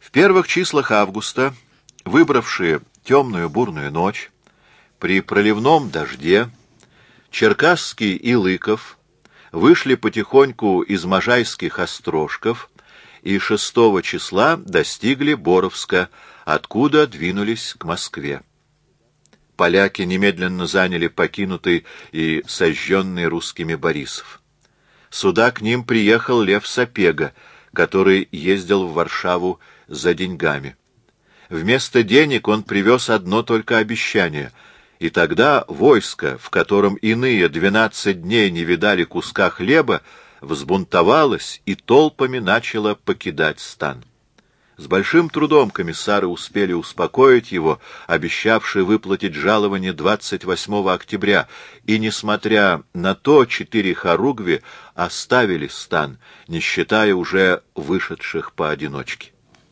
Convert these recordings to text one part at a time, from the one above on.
В первых числах августа, выбравшие темную бурную ночь, при проливном дожде, Черкасский и Лыков вышли потихоньку из Можайских острожков и 6 числа достигли Боровска, откуда двинулись к Москве. Поляки немедленно заняли покинутый и сожженный русскими Борисов. Сюда к ним приехал Лев Сапега, который ездил в Варшаву за деньгами. Вместо денег он привез одно только обещание, и тогда войско, в котором иные 12 дней не видали куска хлеба, взбунтовалось и толпами начало покидать стан. С большим трудом комиссары успели успокоить его, обещавший выплатить жалование 28 октября, и, несмотря на то, 4 хоругви оставили стан, не считая уже вышедших поодиночке.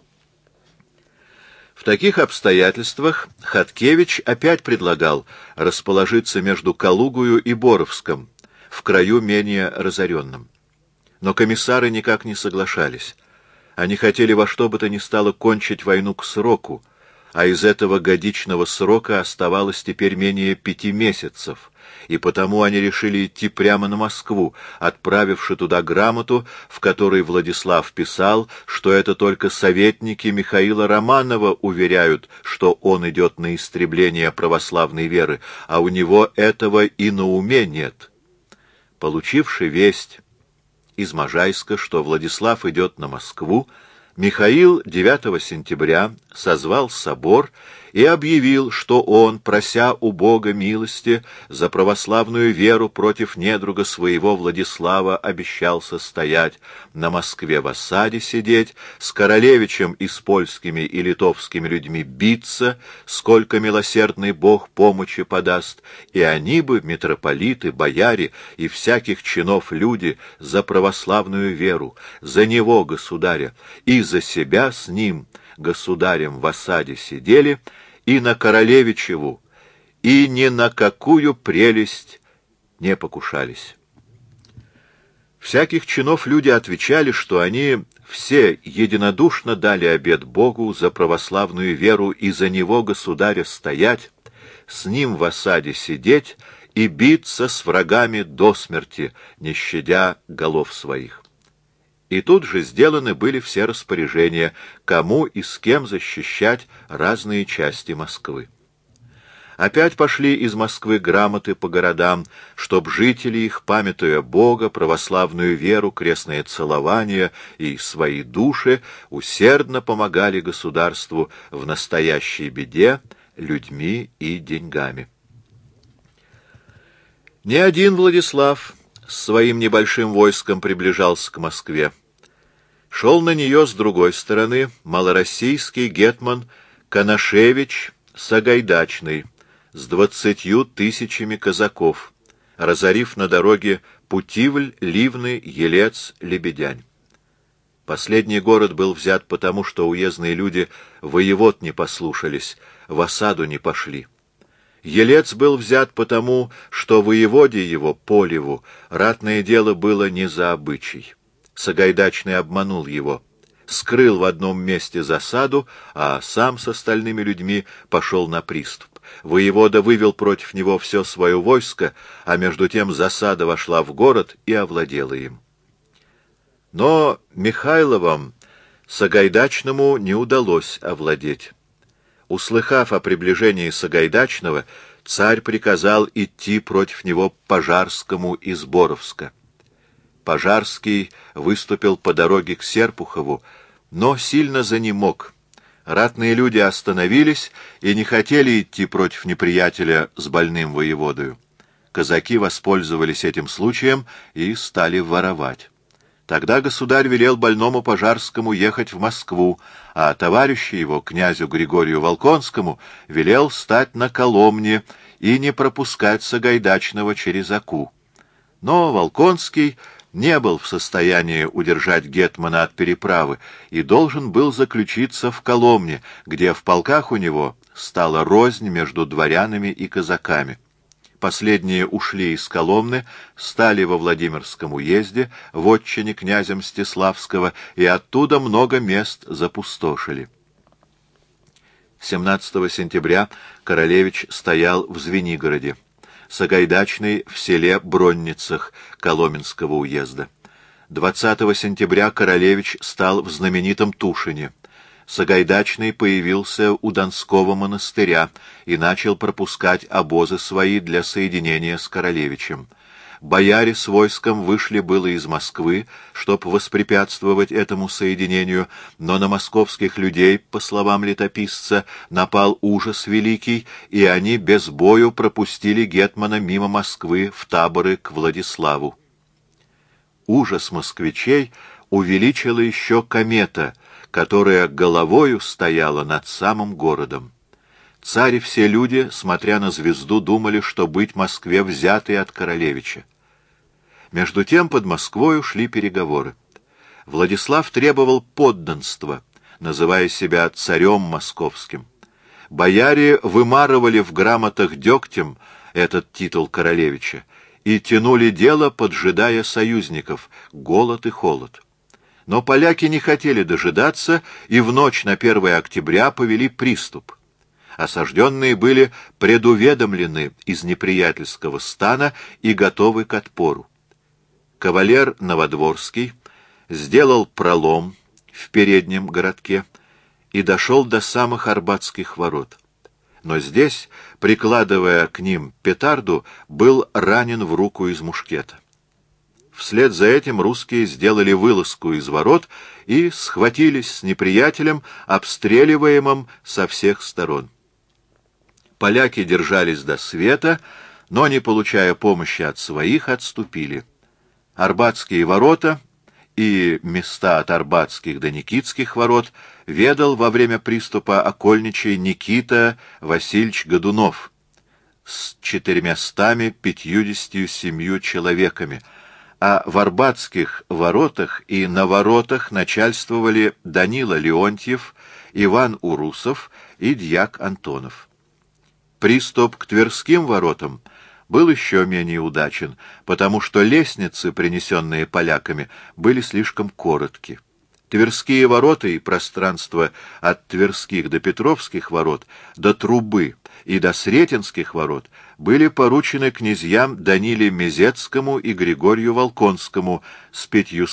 В таких обстоятельствах Хаткевич опять предлагал расположиться между Калугою и Боровском, в краю менее разоренном. Но комиссары никак не соглашались. Они хотели во что бы то ни стало кончить войну к сроку, а из этого годичного срока оставалось теперь менее 5 месяцев, и потому они решили идти прямо на Москву, отправивши туда грамоту, в которой Владислав писал, что это только советники Михаила Романова уверяют, что он идет на истребление православной веры, а у него этого и на уме нет. Получивши весть из Можайска, что Владислав идет на Москву, Михаил 9 сентября созвал собор и объявил, что он, прося у Бога милости за православную веру против недруга своего Владислава, обещался стоять, на Москве в осаде сидеть, с королевичем и с польскими и литовскими людьми биться, сколько милосердный Бог помощи подаст, и они бы, митрополиты, бояре и всяких чинов люди, за православную веру, за него, государя, и за себя с ним, государем, в осаде сидели, и на королевичеву, и ни на какую прелесть не покушались. Всяких чинов люди отвечали, что они все единодушно дали обет Богу за православную веру и за него, государя, стоять, с ним в осаде сидеть и биться с врагами до смерти, не щадя голов своих. И тут же сделаны были все распоряжения, кому и с кем защищать разные части Москвы. Опять пошли из Москвы грамоты по городам, чтоб жители их, памятуя Бога, православную веру, крестное целование и свои души, усердно помогали государству в настоящей беде людьми и деньгами. Не один Владислав с своим небольшим войском приближался к Москве. Шел на нее с другой стороны малороссийский гетман Конашевич Сагайдачный с 20 000 казаков, разорив на дороге Путивль, Ливны, Елец, Лебедянь. Последний город был взят потому, что уездные люди воевод не послушались, в осаду не пошли. Елец был взят потому, что воеводе его, Полеву, ратное дело было не за обычай. Сагайдачный обманул его, скрыл в одном месте засаду, а сам с остальными людьми пошел на приступ. Воевода вывел против него все свое войско, а между тем засада вошла в город и овладела им. Но Михайловым Сагайдачному не удалось овладеть. Услыхав о приближении Сагайдачного, царь приказал идти против него Пожарскому из Боровска. Пожарский выступил по дороге к Серпухову, но сильно занемог. Ратные люди остановились и не хотели идти против неприятеля с больным воеводою. Казаки воспользовались этим случаем и стали воровать. Тогда государь велел больному Пожарскому ехать в Москву, а товарищу его, князю Григорию Волконскому, велел стать на Коломне и не пропускать Сагайдачного через Оку. Но Волконский не был в состоянии удержать гетмана от переправы и должен был заключиться в Коломне, где в полках у него стала рознь между дворянами и казаками. Последние ушли из Коломны, стали во Владимирском уезде, вотчине князя Мстиславского, и оттуда много мест запустошили. 17 сентября Королевич стоял в Звенигороде, Сагайдачный в селе Бронницах Коломенского уезда. 20 сентября Королевич стал в знаменитом Тушине. Сагайдачный появился у Донского монастыря и начал пропускать обозы свои для соединения с Королевичем. Бояре с войском вышли было из Москвы, чтоб воспрепятствовать этому соединению, но на московских людей, по словам летописца, напал ужас великий, и они без бою пропустили гетмана мимо Москвы в таборы к Владиславу. Ужас москвичей увеличила еще комета, которая головою стояла над самым городом. Царь и все люди, смотря на звезду, думали, что быть Москве взятой от Королевича. Между тем под Москвою шли переговоры. Владислав требовал подданства, называя себя царем московским. Бояре вымарывали в грамотах дегтем этот титул Королевича и тянули дело, поджидая союзников, голод и холод. Но поляки не хотели дожидаться и в ночь на 1 октября повели приступ. Осажденные были предуведомлены из неприятельского стана и готовы к отпору. Кавалер Новодворский сделал пролом в переднем городке и дошел до самых Арбатских ворот. Но здесь, прикладывая к ним петарду, был ранен в руку из мушкета. Вслед за этим русские сделали вылазку из ворот и схватились с неприятелем, обстреливаемым со всех сторон. Поляки держались до света, но, не получая помощи от своих, отступили. Арбатские ворота и места от Арбатских до Никитских ворот ведал во время приступа окольничий Никита Васильевич Годунов с 457 человеками, а в Арбатских воротах и на воротах начальствовали Данила Леонтьев, Иван Урусов и дьяк Антонов. Приступ к Тверским воротам был еще менее удачен, потому что лестницы, принесенные поляками, были слишком коротки. Тверские ворота и пространство от Тверских до Петровских ворот, до Трубы и до Сретенских ворот были поручены князьям Даниле Мезецкому и Григорию Волконскому с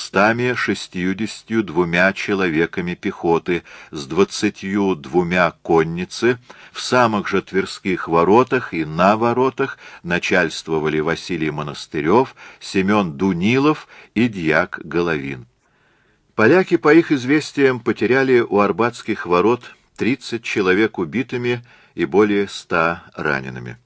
562 человеками пехоты, с 22 конницы. В самых же Тверских воротах и на воротах начальствовали Василий Монастырев, Семен Дунилов и дьяк Головин. Поляки, по их известиям, потеряли у Арбатских ворот 30 человек убитыми и более 100 ранеными.